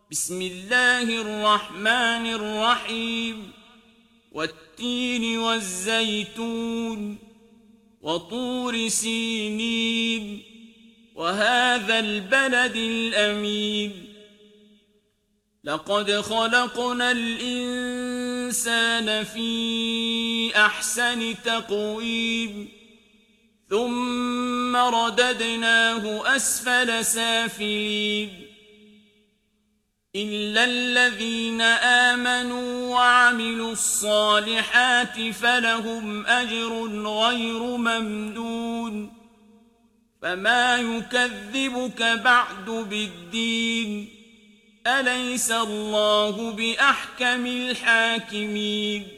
بسم الله الرحمن الرحيم والتين والزيتون وطور سينين وهذا البلد الأمين لقد خلقنا الإنسان في أحسن تقويم ثم رددناه أسفل سافلين إلا الذين آمنوا وعملوا الصالحات فلهم أجر غير ممنون فما يكذبك بعد بالدين أليس الله بأحكم الحاكمين